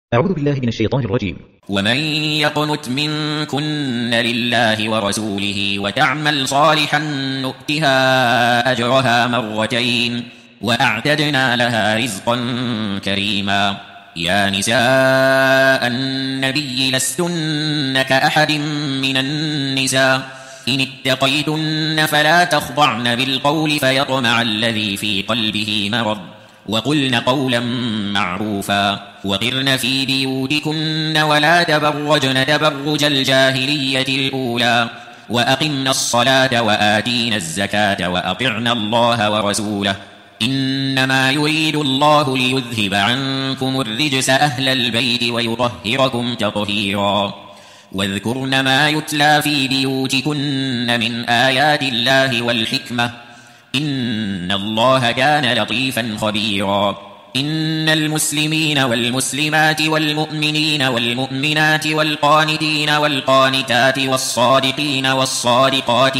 أعوذ بالله من الشيطان الرجيم. ومن يقنت منكن لله ورسوله وتعمل صالحا نؤتها أجرها مرتين وأعتدنا لها رزقا كريما. يا نساء النبي لستن كأحد من النساء إن اتقيتن فلا تخضعن بالقول فيطمع الذي في قلبه مرض وقلن قولا معروفا وقرن في بيوتكن ولا تبرجن تبرج الجاهلية الأولى وأقمن الصلاة وآتينا الزكاة وأطعن الله ورسوله إنما يريد الله ليذهب عنكم الرجس أهل البيت ويطهركم تطهيرا واذكرن ما يتلى في بيوتكن من آيات الله والحكمة إن الله كان لطيفا خبيرا. إن المسلمين والمسلمات والمؤمنين والمؤمنات والقانتين والقانتات والصادقين والصادقات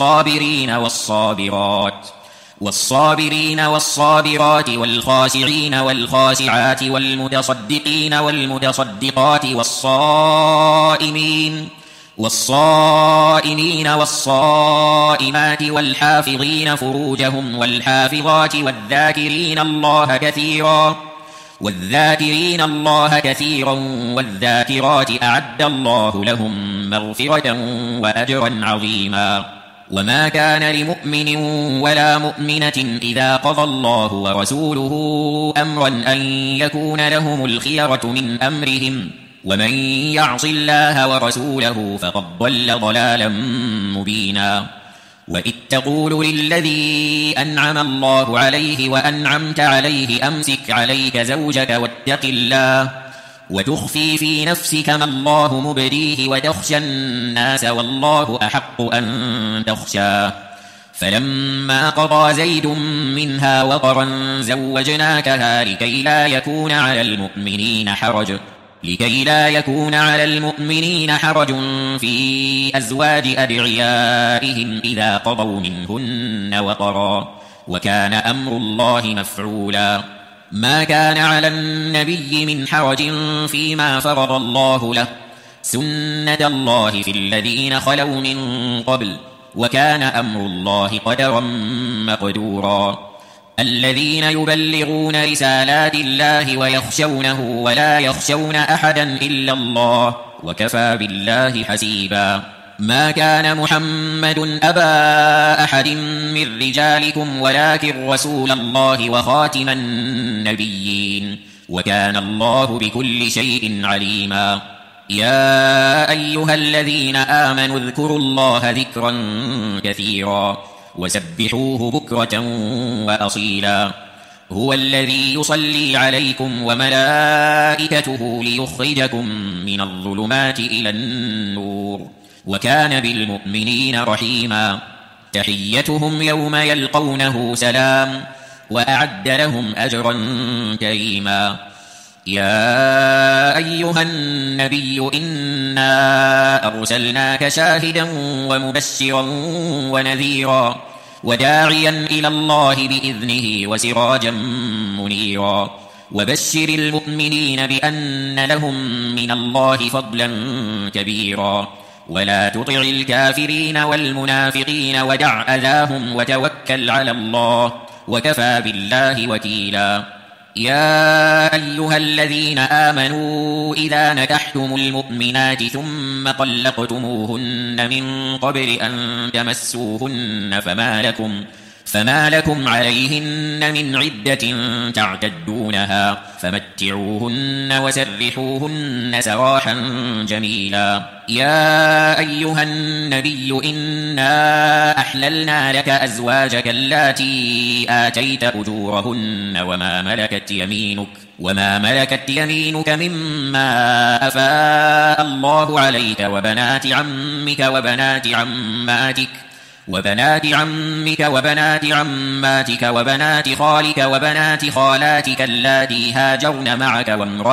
والصابرين والصابرات والخاشعين والخاشعات والمتصدقين والمتصدقات والصائمين والصائمات والحافظين فروجهم والحافظات والذاكرين الله كثيرا والذاكرات أعد الله لهم مغفرة وأجرا عظيما. وما كان لمؤمن ولا مؤمنة إذا قضى الله ورسوله أمرا أن يكون لهم الخيرة من أمرهم ومن يعص الله ورسوله فقد ضل ضلالا مبينا. وإذ تقول للذي أنعم الله عليه وأنعمت عليه أمسك عليك زوجك واتق الله وتخفي في نفسك ما الله مبديه وتخشى الناس والله أحق أن تخشاه فلما قضى زيد منها وطرا زوجناكها لكي لا يكون على المؤمنين حرج في أزواج أدعيائهم إذا قضوا منهن وطرا وكان أمر الله مفعولا. ما كان على النبي من حرج فيما فرض الله له سنة الله في الذين خلوا من قبل وكان أمر الله قدرا مقدورا. الذين يبلغون رسالات الله ويخشونه ولا يخشون أحدا إلا الله وكفى بالله حسيبا. ما كان محمد أبا أحد من رجالكم ولكن رسول الله وخاتم النبيين وكان الله بكل شيء عليما. يا أيها الذين آمنوا اذكروا الله ذكرا كثيرا وسبحوه بكرة وأصيلا. هو الذي يصلي عليكم وملائكته ليخرجكم من الظلمات إلى النور وكان بالمؤمنين رحيما. تحيتهم يوم يلقونه سلام وأعد لهم أجرا كريما. يا أيها النبي إنا أرسلناك شاهدا ومبشرا ونذيرا وداعيا إلى الله بإذنه وسراجا منيرا وبشر المؤمنين بأن لهم من الله فضلا كبيرا ولا تطع الكافرين والمنافقين ودع أذاهم وتوكل على الله وكفى بالله وكيلا. يا أيها الذين آمنوا إذا نكحتم المؤمنات ثم طلقتموهن من قبل أن تمسوهن فما لكم عليهن من عدة تعتدونها فمتعوهن وسرحوهن سراحا جميلا. يا أيها النبي إنا أحللنا لك أزواجك اللاتي آتيت أجورهن وما ملكت يمينك مما أفاء الله عليك وبنات عمك وبنات عماتك وبنات عماتك وبنات خالك وبنات خالاتك اللاتي هاجرن معك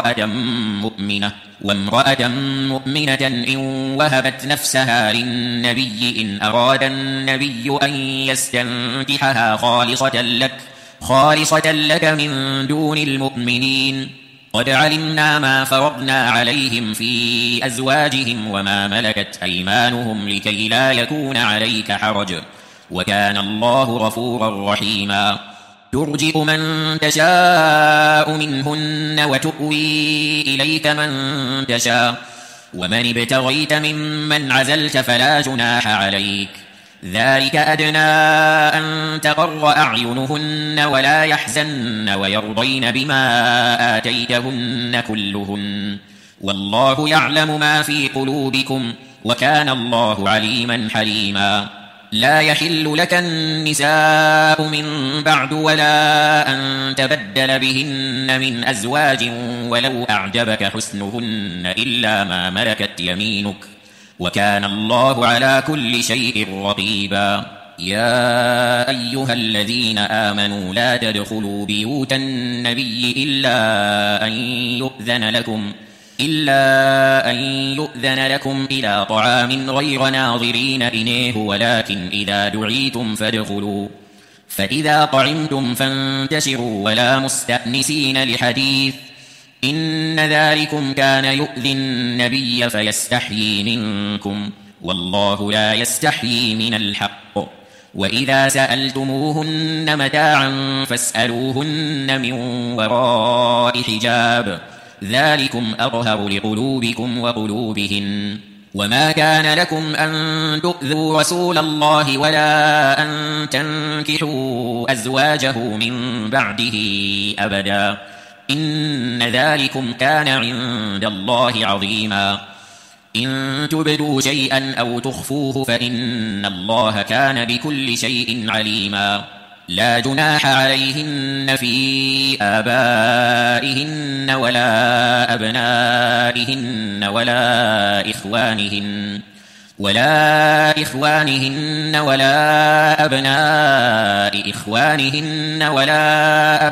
وامرأة مؤمنة إن وهبت نفسها للنبي إن أراد النبي أن يستنكحها خالصة لك من دون المؤمنين قد علمنا ما فرضنا عليهم في أزواجهم وما ملكت أيمانهم لكي لا يكون عليك حرج وكان الله غفورا رحيما ترجئ من تشاء منهن وتؤوي إليك من تشاء ومن ابتغيت ممن عزلت فلا جناح عليك ذلك أدنى أن تقر أعينهن ولا يحزن ويرضين بما آتيتهن كلهن والله يعلم ما في قلوبكم وكان الله عليما حليما لا يحل لك النساء من بعد ولا أن تبدل بهن من أزواج ولو أعجبك حسنهن إلا ما ملكت يمينك وكان الله على كل شيء رقيبا يا أيها الذين آمنوا لا تدخلوا بيوت النبي إلا أن يؤذن لكم إلى طعام غير ناظرين إنيه ولكن إذا دعيتم فادخلوا فإذا طعمتم فانتشروا ولا مستأنسين لحديث إن ذلكم كان يؤذي النبي فيستحيي منكم والله لا يستحيي من الحق وإذا سألتموهن متاعا فاسألوهن من وراء حجاب ذلكم أطهر لقلوبكم وقلوبهن وما كان لكم أن تؤذوا رسول الله ولا أن تنكحوا أزواجه من بعده أبدا إن ذلكم كان عند الله عظيما إن تبدوا شيئا أو تخفوه فإن الله كان بكل شيء عليما لا جناح عليهن في آبائهن ولا أبنائهن ولا إخوانهن ولا أبناء إخوانهن ولا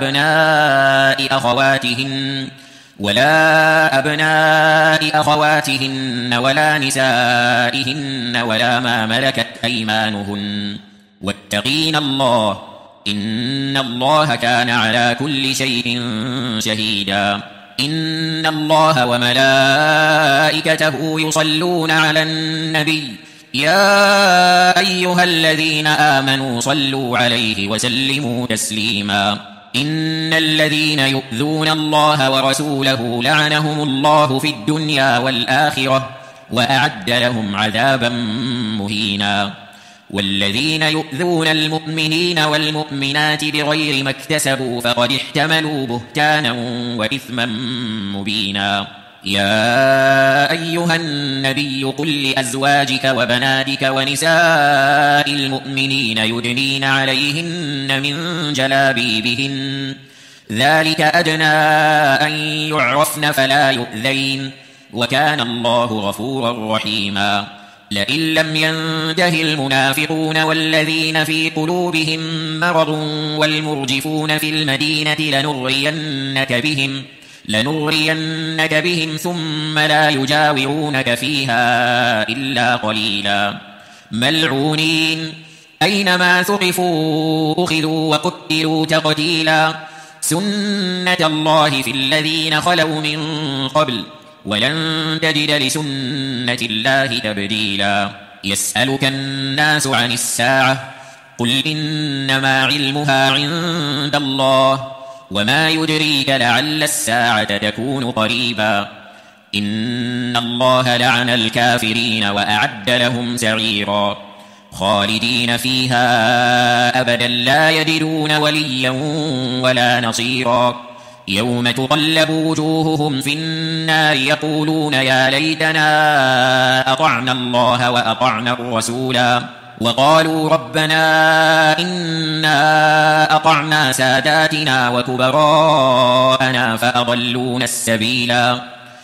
أبناء أخواتهن ولا نسائهن ولا ما ملكت أيمانهن واتقين الله إن الله كان على كل شيء شهيدا إن الله وملائكته يصلون على النبي يا أيها الذين آمنوا صلوا عليه وسلموا تسليما إن الذين يؤذون الله ورسوله لعنهم الله في الدنيا والآخرة وأعد لهم عذابا مهينا والذين يؤذون المؤمنين والمؤمنات بغير ما اكتسبوا فقد احتملوا بهتانا وإثما مبينا يا أيها النبي قل لأزواجك وبناتك ونساء المؤمنين يدنين عليهن من جلابيبهن ذلك أدنى أن يعرفن فلا يؤذين وكان الله غفورا رحيما لئن لم ينته المنافقون والذين في قلوبهم مرض والمرجفون في المدينة لنغرينك بهم ثم لا يجاورونك فيها إلا قليلا ملعونين أينما ثقفوا أخذوا وقتلوا تقتيلا سنة الله في الذين خلوا من قبل ولن تجد لسنة الله تبديلا يسألك الناس عن الساعة قل إنما علمها عند الله وما يدريك لعل الساعة تكون قريبا إن الله لعن الكافرين وأعد لهم سعيرا خالدين فيها أبدا لا يجدون وليا ولا نصيرا يوم تقلب وجوههم في النار يقولون يا ليتنا أطعنا الله وأطعنا الرسولا وقالوا ربنا إنا أطعنا ساداتنا وكبراءنا فأضلونا السبيلا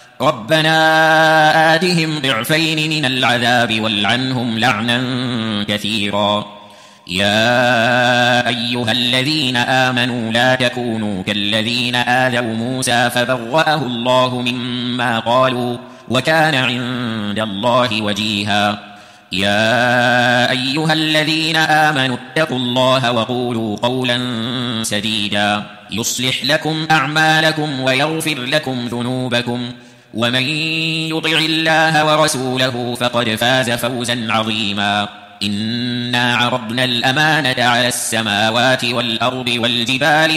ربنا آتهم ضعفين من العذاب والعنهم لعنا كثيرا يا أيها الذين آمنوا لا تكونوا كالذين آذوا موسى فبرأه الله مما قالوا وكان عند الله وجيها يا أيها الذين آمنوا اتقوا الله وقولوا قولا سديدا يصلح لكم أعمالكم ويغفر لكم ذنوبكم ومن يطع الله ورسوله فقد فاز فوزا عظيما إنا عرضنا الأمانة على السماوات والأرض والجبال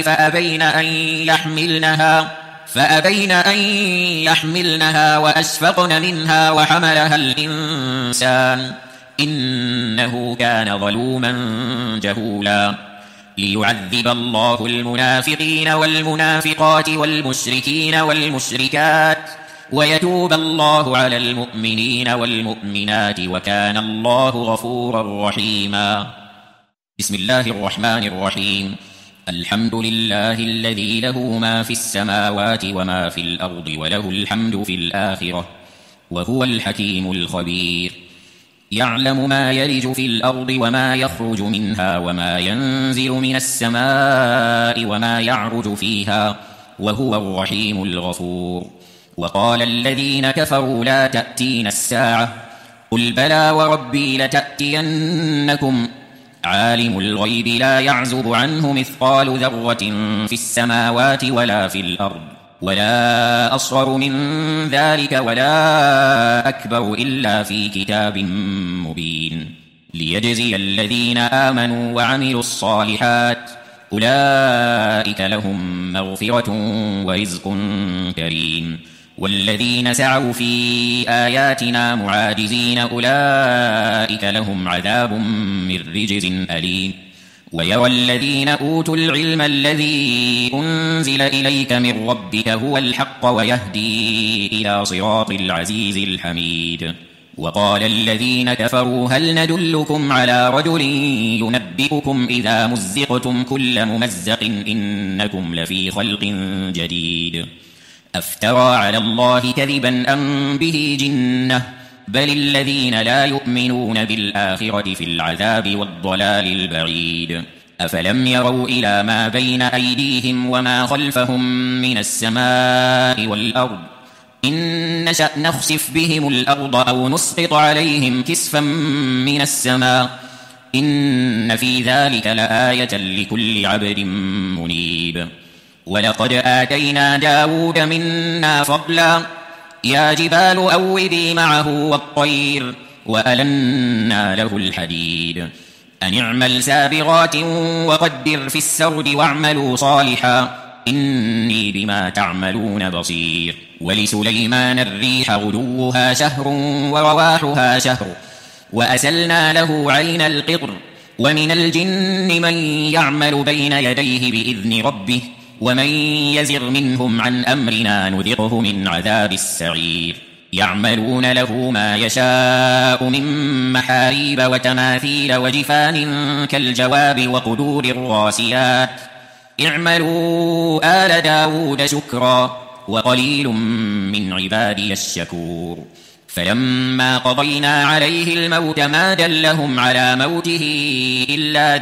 فأبين أن يحملنها وأشفقن منها وحملها الإنسان إنه كان ظلوما جهولا ليعذب الله المنافقين والمنافقات والمشركين والمشركات ويتوب الله على المؤمنين والمؤمنات وكان الله غفورا رحيما. بسم الله الرحمن الرحيم. الحمد لله الذي له ما في السماوات وما في الأرض وله الحمد في الآخرة وهو الحكيم الخبير. يعلم ما يلج في الأرض وما يخرج منها وما ينزل من السماء وما يعرج فيها وهو الرحيم الغفور. وقال الذين كفروا لا تأتين الساعة قل بلى وربي لتأتينكم عالم الغيب لا يعزب عنه مثقال ذرة في السماوات ولا في الأرض ولا أصغر من ذلك ولا أكبر إلا في كتاب مبين ليجزي الذين آمنوا وعملوا الصالحات أولئك لهم مغفرة ورزق كريم. والذين سعوا في آياتنا معاجزين أولئك لهم عذاب من رجز أليم. ويرى الذين أوتوا العلم الذي أنزل إليك من ربك هو الحق ويهدي إلى صراط العزيز الحميد. وقال الذين كفروا هل ندلكم على رجل ينبئكم إذا مزقتم كل ممزق إنكم لفي خلق جديد أفترى على الله كذبا أم به جنة بل الذين لا يؤمنون بالآخرة في العذاب والضلال البعيد. أفلم يروا إلى ما بين أيديهم وما خلفهم من السماء والأرض إن نشأ نخسف بهم الأرض أو نسقط عليهم كسفا من السماء إن في ذلك لآية لكل عبد منيب. ولقد آتينا داود منا فضلا يا جبال أوبي معه والطير وألنا له الحديد أن اعمل سابغات وقدر في السرد واعملوا صالحا إني بما تعملون بصير. ولسليمان الريح غدوها شهر ورواحها شهر وأسلنا له عين القطر ومن الجن من يعمل بين يديه بإذن ربه ومن يزغ منهم عن أمرنا نذقه من عذاب السعير. يعملون له ما يشاء من محاريب وتماثيل وجفان كالجواب وقدور الراسيات اعملوا آل داود شكرا وقليل من عبادي الشكور. فلما قضينا عليه الموت ما دلهم على موته إلا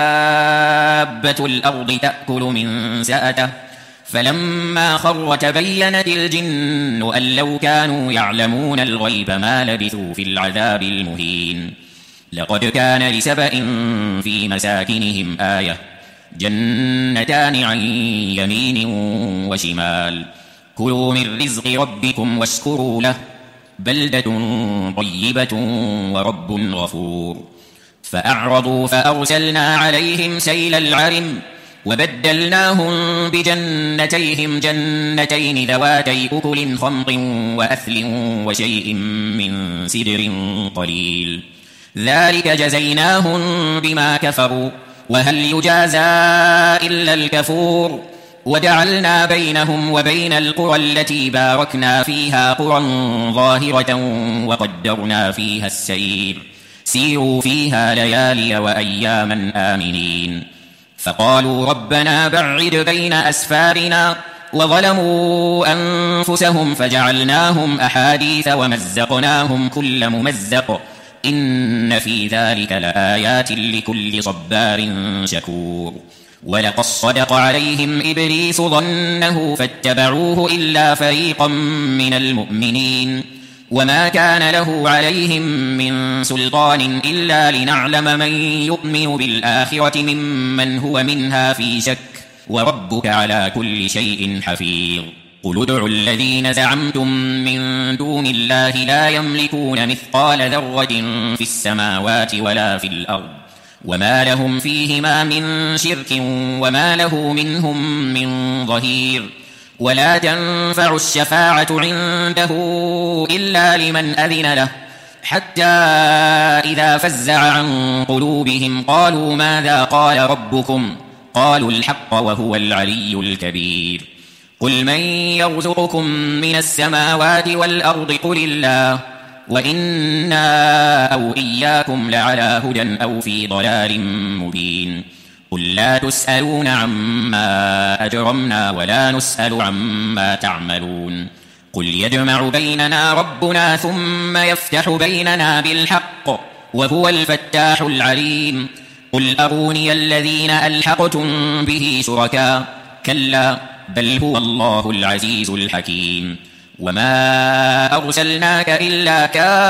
دابة الأرض تأكل من سأته فلما خر تبينت الجن أن لو كانوا يعلمون الغيب ما لبثوا في العذاب المهين. لقد كان لسبأ في مساكنهم آية جنتان عن يمين وشمال كلوا من رزق ربكم واشكروا له بلدة طيبة ورب غفور. فأعرضوا فأرسلنا عليهم سيل العرم وبدلناهم بجنتيهم جنتين ذواتي أكل خمط وأثل وشيء من سدر قليل ذلك جزيناهم بما كفروا وهل يجازى إلا الكفور. وجعلنا بينهم وبين القرى التي باركنا فيها قرى ظاهرة وقدرنا فيها السير سيروا فيها ليالي وأياما آمنين. فقالوا ربنا بعد بين أسفارنا وظلموا أنفسهم فجعلناهم أحاديث ومزقناهم كل ممزق إن في ذلك لآيات لكل صبار شكور. ولقد صدق عليهم إبليس ظنه فاتبعوه إلا فريقا من المؤمنين وما كان له عليهم من سلطان إلا لنعلم من يؤمن بالآخرة ممن هو منها في شك وربك على كل شيء حفيظ قل ادعوا الذين زعمتم من دون الله لا يملكون مثقال ذرة في السماوات ولا في الأرض وما لهم فيهما من شرك وما له منهم من ظهير ولا تنفع الشفاعة عنده إلا لمن أذن له حتى إذا فزع عن قلوبهم قالوا ماذا قال ربكم قالوا الحق وهو العلي الكبير قل من يرزقكم من السماوات والأرض قل الله وإنا أو إياكم لعلى هدى أو في ضلال مبين قل لا تسألون عما أجرمنا ولا نسأل عما تعملون قل يجمع بيننا ربنا ثم يفتح بيننا بالحق وهو الفتاح العليم قل أروني الذين ألحقتم به شركاء كلا بل هو الله العزيز الحكيم وما أرسلناك إلا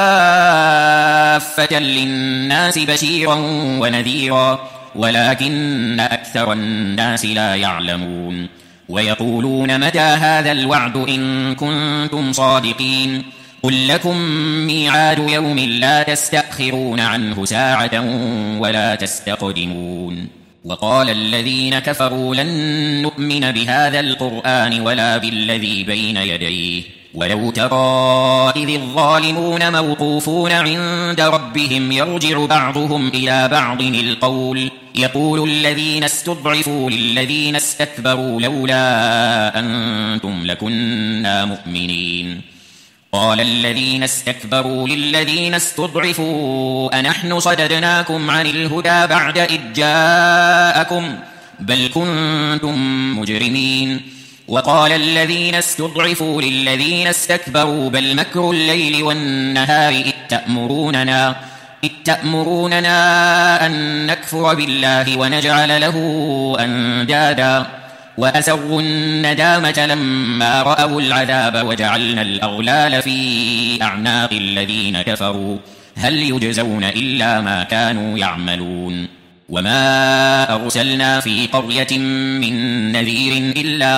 كافة للناس بشيرا ونذيرا ولكن أكثر الناس لا يعلمون ويقولون متى هذا الوعد إن كنتم صادقين قل لكم ميعاد يوم لا تستأخرون عنه ساعة ولا تستقدمون وقال الذين كفروا لن نؤمن بهذا القرآن ولا بالذي بين يديه ولو ترى إذ الظالمون موقوفون عند ربهم يرجع بعضهم إلى بعض القول يقول الذين استضعفوا للذين استكبروا لولا أنتم لكنا مؤمنين قال الذين استكبروا للذين استضعفوا أنحن صددناكم عن الهدى بعد إذ جاءكم بل كنتم مجرمين وقال الذين استضعفوا للذين استكبروا بل مكر الليل والنهار إذ تأمروننا أن نكفر بالله ونجعل له أندادا وأسروا الندامة لما رأوا العذاب وجعلنا الأغلال في أعناق الذين كفروا هل يجزون إلا ما كانوا يعملون وما أرسلنا في قرية من نذير إلا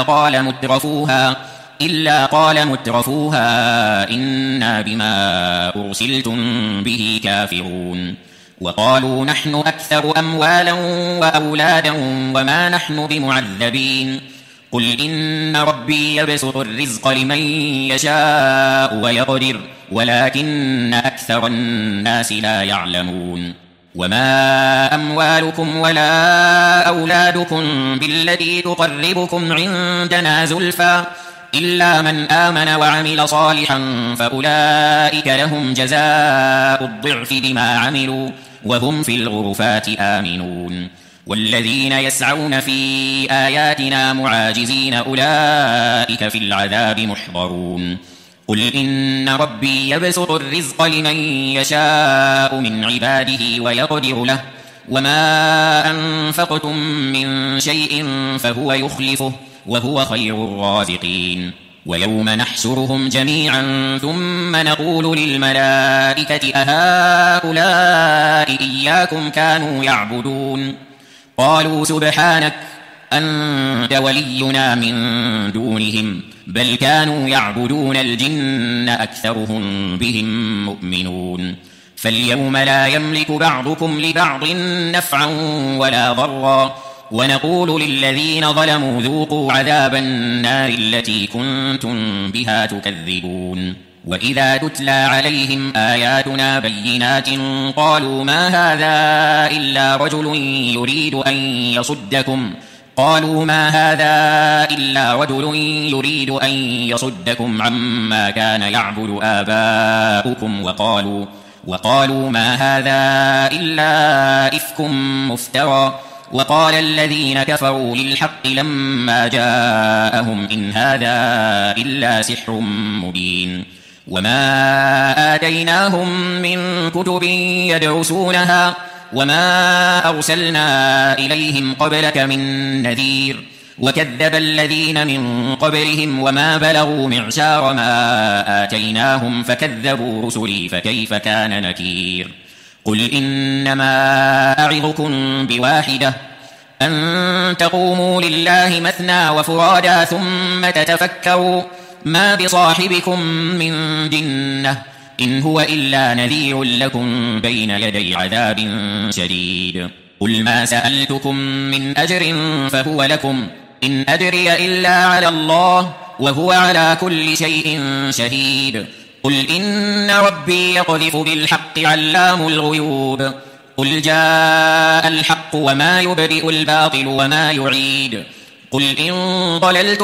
قال مترفوها إنا بما أرسلتم به كافرون وقالوا نحن أكثر أموالا وأولادا وما نحن بمعذبين قل إن ربي يبسط الرزق لمن يشاء ويقدر ولكن أكثر الناس لا يعلمون وما أموالكم ولا أولادكم بالتي تقربكم عندنا زلفى إلا من آمن وعمل صالحا فأولئك لهم جزاء الضعف بما عملوا وهم في الغرفات آمنون والذين يسعون في آياتنا معاجزين أولئك في العذاب محضرون قل إن ربي يبسط الرزق لمن يشاء من عباده ويقدر له وما أنفقتم من شيء فهو يخلفه وهو خير الرازقين ويوم نحشرهم جميعا ثم نقول للملائكة أهؤلاء إياكم كانوا يعبدون قالوا سبحانك أنت ولينا من دونهم بل كانوا يعبدون الجن أكثرهم بهم مؤمنون فاليوم لا يملك بعضكم لبعض نفعا ولا ضرا ونقول للذين ظلموا ذوقوا عذاب النار التي كنتم بها تكذبون وإذا تتلى عليهم آياتنا بينات قالوا ما هذا إلا رجل يريد أن يصدكم عما كان يعبد آباؤكم وقالوا ما هذا إلا إفك مفترى وقال الذين كفروا للحق لما جاءهم إن هذا إلا سحر مبين وما آتيناهم من كتب يدرسونها وما أرسلنا إليهم قبلك من نذير وكذب الذين من قبلهم وما بلغوا معشار ما آتيناهم فكذبوا رسلي فكيف كان نكير قل إنما أعظكم بواحدة أن تقوموا لله مثنى وفرادا ثم تتفكروا ما بصاحبكم من جنة إن هو إلا نذير لكم بين يدي عذاب شديد قل ما سألتكم من أجر فهو لكم إن أجري إلا على الله وهو على كل شيء شهيد قل إن ربي يقذف بالحق علام الغيوب قل جاء الحق وما يبرئ الباطل وما يعيد قل إن ضللت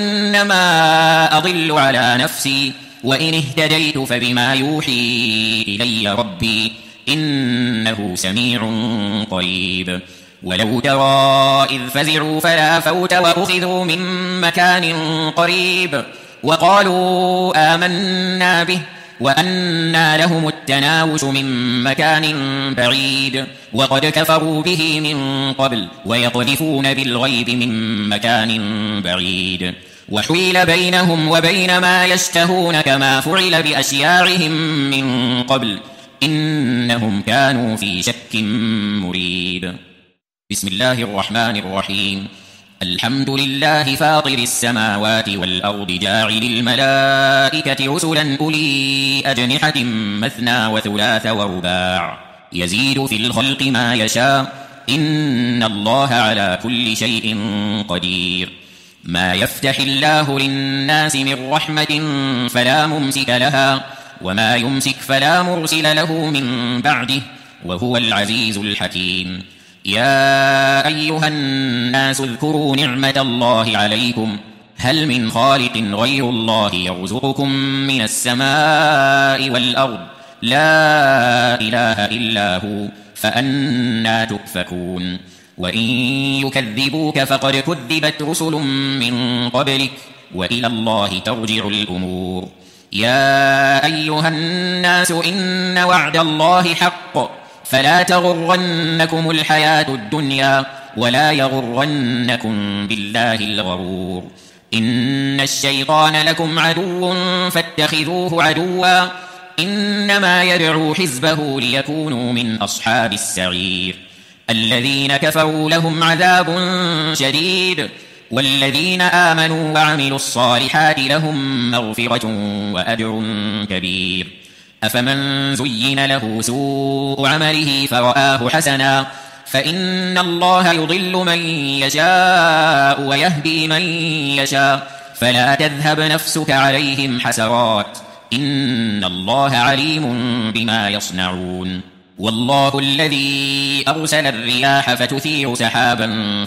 فإنما أضل على نفسي وإن اهتديت فبما يوحي إلي ربي إنه سميع قريب ولو ترى إذ فزعوا فلا فوت وأخذوا من مكان قريب وقالوا آمنا به وأنى لهم التناوش من مكان بعيد وقد كفروا به من قبل ويقذفون بالغيب من مكان بعيد وحيل بينهم وبين ما يشتهون كما فعل بأشياعهم من قبل إنهم كانوا في شك مريب بسم الله الرحمن الرحيم الحمد لله فاطر السماوات والأرض جاعل الملائكة رسلا أولي أجنحة مثنى وثلاث ورباع يزيد في الخلق ما يشاء إن الله على كل شيء قدير ما يفتح الله للناس من رحمة فلا ممسك لها وما يمسك فلا مرسل له من بعده وهو العزيز الحكيم يا أيها الناس اذكروا نعمة الله عليكم هل من خالق غير الله يرزقكم من السماء والأرض لا إله إلا هو فأنى تؤفكون وإن يكذبوك فقد كذبت رسل من قبلك وإلى الله ترجع الأمور يا أيها الناس إن وعد الله حق فلا تغرنكم الحياة الدنيا ولا يغرنكم بالله الغرور إن الشيطان لكم عدو فاتخذوه عدوا إنما يدعو حزبه ليكونوا من أصحاب السعير الذين كفروا لهم عذاب شديد والذين آمنوا وعملوا الصالحات لهم مغفرة وأجر كبير أفمن زين له سوء عمله فرآه حسنا فإن الله يضل من يشاء ويهدي من يشاء فلا تذهب نفسك عليهم حسرات إن الله عليم بما يصنعون والله الذي أرسل الرياح فتثير سحابا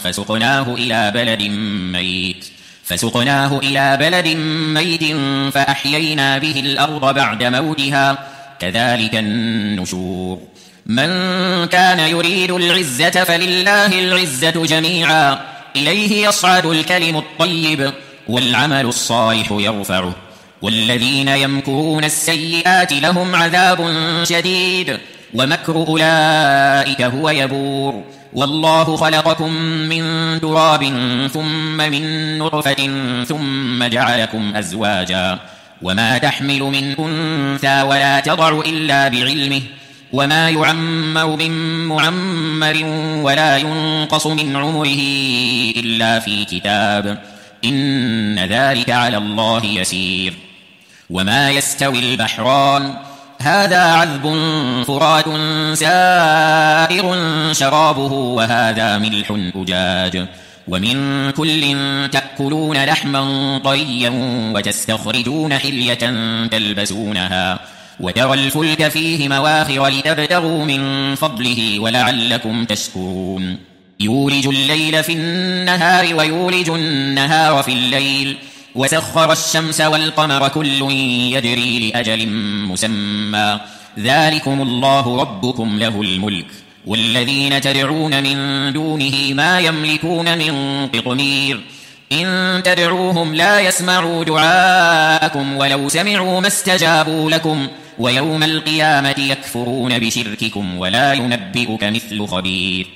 فسقناه إلى بلد ميت فأحيينا به الأرض بعد موتها كذلك النشور من كان يريد العزة فلله العزة جميعا إليه يصعد الكلم الطيب والعمل الصالح يرفعه والذين يمكرون السيئات لهم عذاب شديد ومكر أولئك هو يبور والله خلقكم من تراب ثم من نطفة ثم جعلكم أزواجا وما تحمل من أنثى ولا تضع إلا بعلمه وما يعمر من معمر ولا ينقص من عمره إلا في كتاب إن ذلك على الله يسير وما يستوي البحران هذا عذب فرات سائر شرابه وهذا ملح أجاج ومن كل تأكلون لحما طريا وتستخرجون حلية تلبسونها وترى الفلك فيه مواخر لتبتغوا من فضله ولعلكم تشكرون يولج الليل في النهار ويولج النهار في الليل وسخر الشمس والقمر كل يجري لأجل مسمى ذلكم الله ربكم له الملك والذين تدعون من دونه ما يملكون من قطمير إن تدعوهم لا يسمعوا دعاءكم ولو سمعوا ما استجابوا لكم ويوم القيامة يكفرون بشرككم ولا ينبئك مثل خبير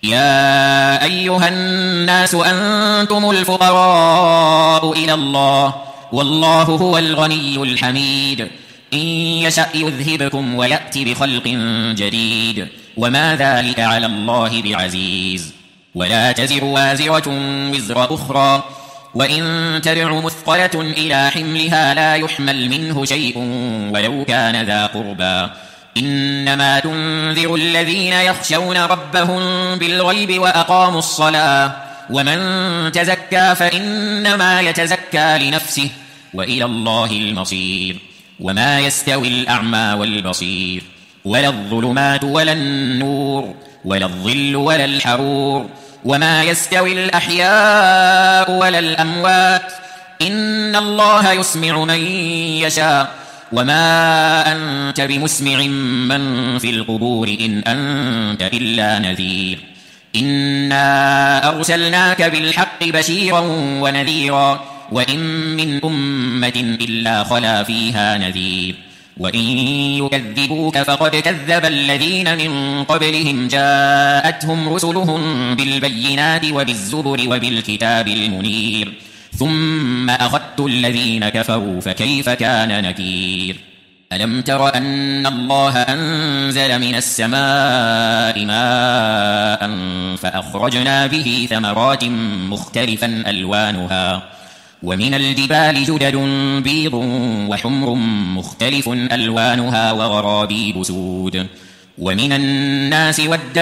يا أيها الناس أنتم الفقراء إلى الله والله هو الغني الحميد إن يشأ يذهبكم ويأتي بخلق جديد وما ذلك على الله بعزيز ولا تزر وازرة وزر أخرى وإن تدع مثقلة إلى حملها لا يحمل منه شيء ولو كان ذا قربى إنما تنذر الذين يخشون ربهم بالغيب وأقاموا الصلاة ومن تزكى فإنما يتزكى لنفسه وإلى الله المصير وما يستوي الأعمى والبصير ولا الظلمات ولا النور ولا الظل ولا الحرور وما يستوي الأحياء ولا الأموات إن الله يسمع من يشاء وما أنت بمسمع من في القبور إن أنت إلا نذير إنا أرسلناك بالحق بشيرا ونذيرا وإن من أمة إلا خلا فيها نذير وإن يكذبوك فقد كذب الذين من قبلهم جاءتهم رسلهم بالبينات وبالزبر وبالكتاب المنير ثم أخذت الذين كفروا فكيف كان نكير ألم تر أن الله أنزل من السماء ماء فأخرجنا به ثمرات مختلفا ألوانها ومن الجبال جدد بيض وحمر مختلف ألوانها وغرابيب سود ومن الناس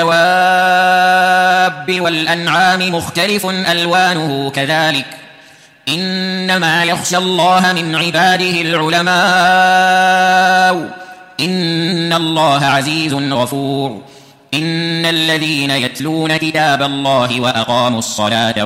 والدواب والأنعام مختلف ألوانه كذلك إنما يخشى الله من عباده العلماء إن الله عزيز غفور إن الذين يتلون كتاب الله وأقاموا الصلاة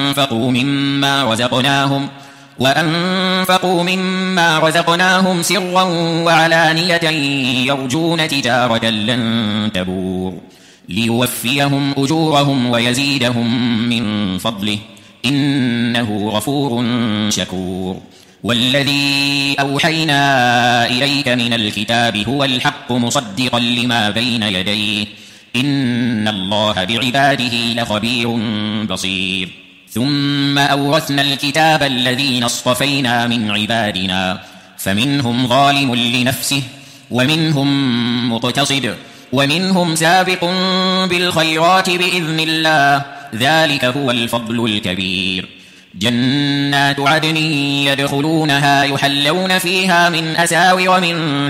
وأنفقوا مما رزقناهم سرا وعلانية يرجون تجارة لن تبور ليوفيهم أجورهم ويزيدهم من فضله إنه غفور شكور والذي أوحينا إليك من الكتاب هو الحق مصدقا لما بين يديه إن الله بعباده لخبير بصير ثم أورثنا الكتاب الذين اصطفينا من عبادنا فمنهم ظالم لنفسه ومنهم مقتصد ومنهم سابق بالخيرات بإذن الله ذلك هو الفضل الكبير جنات عدن يدخلونها يحلون فيها من أساور من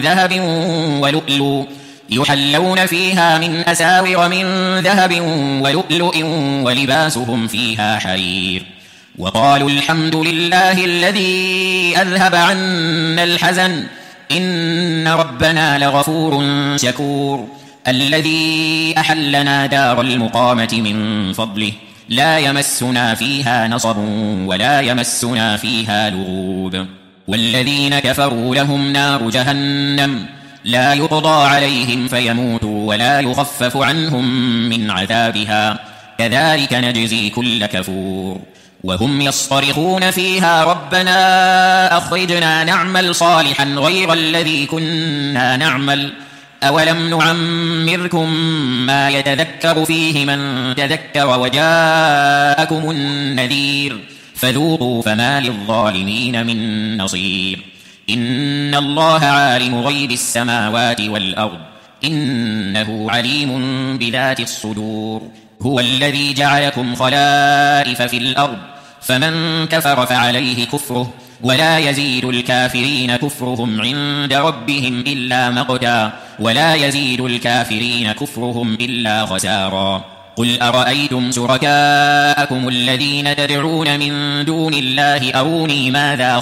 ذهب ولؤلؤ ولباسهم فيها حرير وقالوا الحمد لله الذي أذهب عنا الحزن إن ربنا لغفور شكور الذي أحلنا دار المقامة من فضله لا يمسنا فيها نصب ولا يمسنا فيها لغوب والذين كفروا لهم نار جهنم لا يقضى عليهم فيموتوا ولا يخفف عنهم من عذابها كذلك نجزي كل كفور وهم يصطرخون فيها ربنا أخرجنا نعمل صالحا غير الذي كنا نعمل أولم نعمركم ما يتذكر فيه من تذكر وجاءكم النذير فذوقوا فما للظالمين من نصير إن الله عالم غيب السماوات والأرض إنه عليم بذات الصدور هو الذي جعلكم خلائف في الأرض فمن كفر فعليه كفره ولا يزيد الكافرين كفرهم عند ربهم إلا مقتا ولا يزيد الكافرين كفرهم إلا خسارا قل أرأيتم شركاءكم الذين تدعون من دون الله أروني ماذا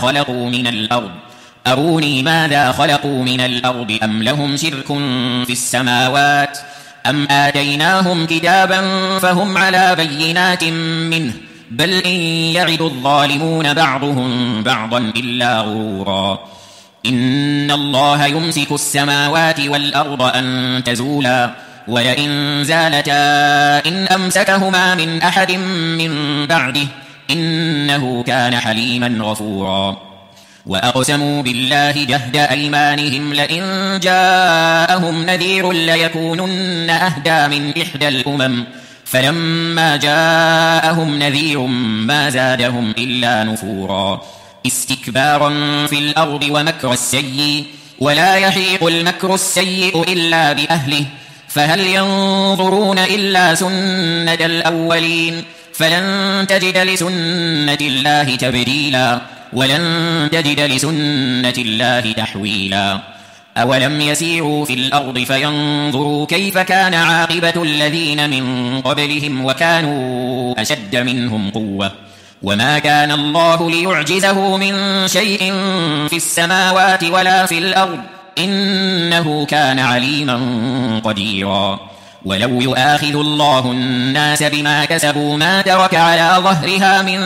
خلقوا من الأرض أم لهم شرك في السماوات أم آتيناهم كتابا فهم على بينات منه بل إن يعد الظالمون بعضهم بعضا إلا غرورا إن الله يمسك السماوات والأرض أن تزولا ولئن زالتا إن أمسكهما من أحد من بعده إنه كان حليما غفورا وأقسموا بالله جهد أيمانهم لئن جاءهم نذير ليكونن أهدى من إحدى الأمم فلما جاءهم نذير ما زادهم إلا نفورا استكبارا في الأرض ومكر السيء ولا يحيق المكر السيء إلا بأهله فهل ينظرون إلا سنة الأولين فلن تجد لسنة الله تبديلا ولن تجد لسنة الله تحويلا أولم يسيروا في الأرض فينظروا كيف كان عاقبة الذين من قبلهم وكانوا أشد منهم قوة وما كان الله ليعجزه من شيء في السماوات ولا في الأرض إنه كان عليما قديرا ولو يؤاخذ الله الناس بما كسبوا ما ترك على ظهرها من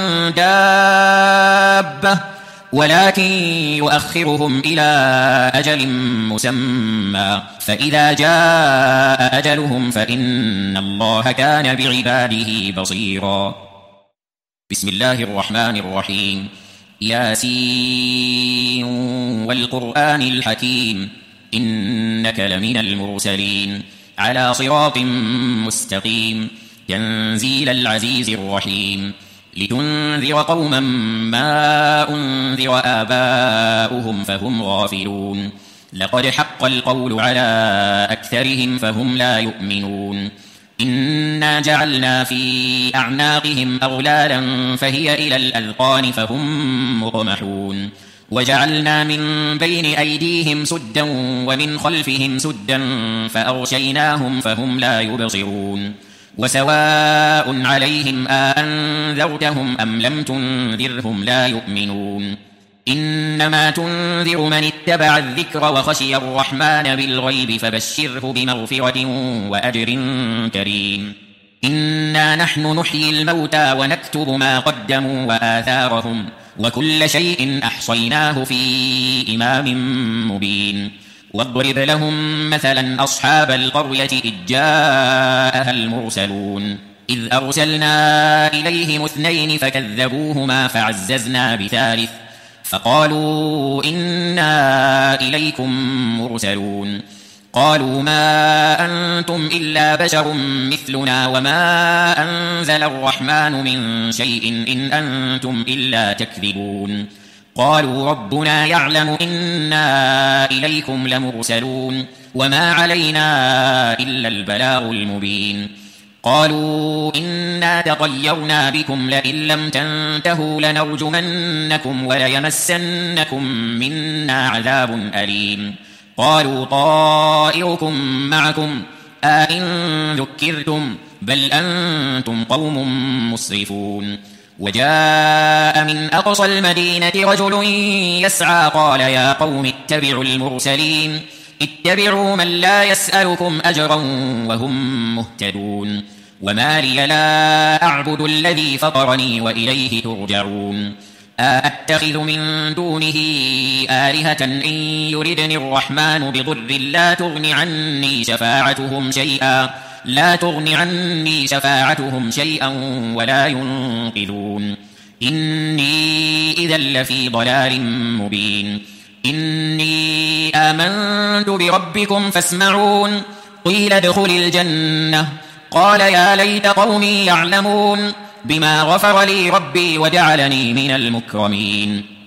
دابة ولكن يؤخرهم إلى أجل مسمى فإذا جاء أجلهم فإن الله كان بعباده بصيرا بسم الله الرحمن الرحيم ياسين والقرآن الحكيم إنك لمن المرسلين على صراط مستقيم تنزيل العزيز الرحيم لتنذر قوما ما أنذر آباؤهم فهم غافلون لقد حق القول على أكثرهم فهم لا يؤمنون إنا جعلنا في أعناقهم أغلالا فهي إلى الأذقان فهم مقمحون وجعلنا من بين أيديهم سدا ومن خلفهم سدا فأغشيناهم فهم لا يبصرون وسواء عليهم أأنذرتهم أم لم تنذرهم لا يؤمنون إنما تنذر من اتبع الذكر وخشي الرحمن بالغيب فبشره بمغفرة وأجر كريم إنا نحن نحيي الموتى ونكتب ما قدموا وآثارهم وكل شيء أحصيناه في إمام مبين واضرب لهم مثلا أصحاب القرية إذ جاءها المرسلون إذ أرسلنا إليهم 2 فكذبوهما فعززنا ب3 فقالوا إنا إليكم مرسلون قالوا ما أنتم إلا بشر مثلنا وما أنزل الرحمن من شيء إن أنتم إلا تكذبون قالوا ربنا يعلم إنا إليكم لمرسلون وما علينا إلا البلاغ المبين قالوا إنا تطيرنا بكم لئن لم تنتهوا لنرجمنكم وليمسنكم منا عذاب أليم قالوا طائركم معكم أئن ذكرتم بل أنتم قوم مسرفون وجاء من أقصى المدينة رجل يسعى قال يا قوم اتبعوا المرسلين اتبعوا من لا يسألكم أجرا وهم مهتدون وما لي لا أعبد الذي فطرني وإليه ترجعون أأتخذ من دونه آلهة إن يردني الرحمن بضر لا تغن عني شفاعتهم شيئا ولا ينقذون إني إذا لفي ضلال مبين إني آمنت بربكم فاسمعون قيل ادخل الجنة قال يا ليت قومي يعلمون بما غفر لي ربي وجعلني من المكرمين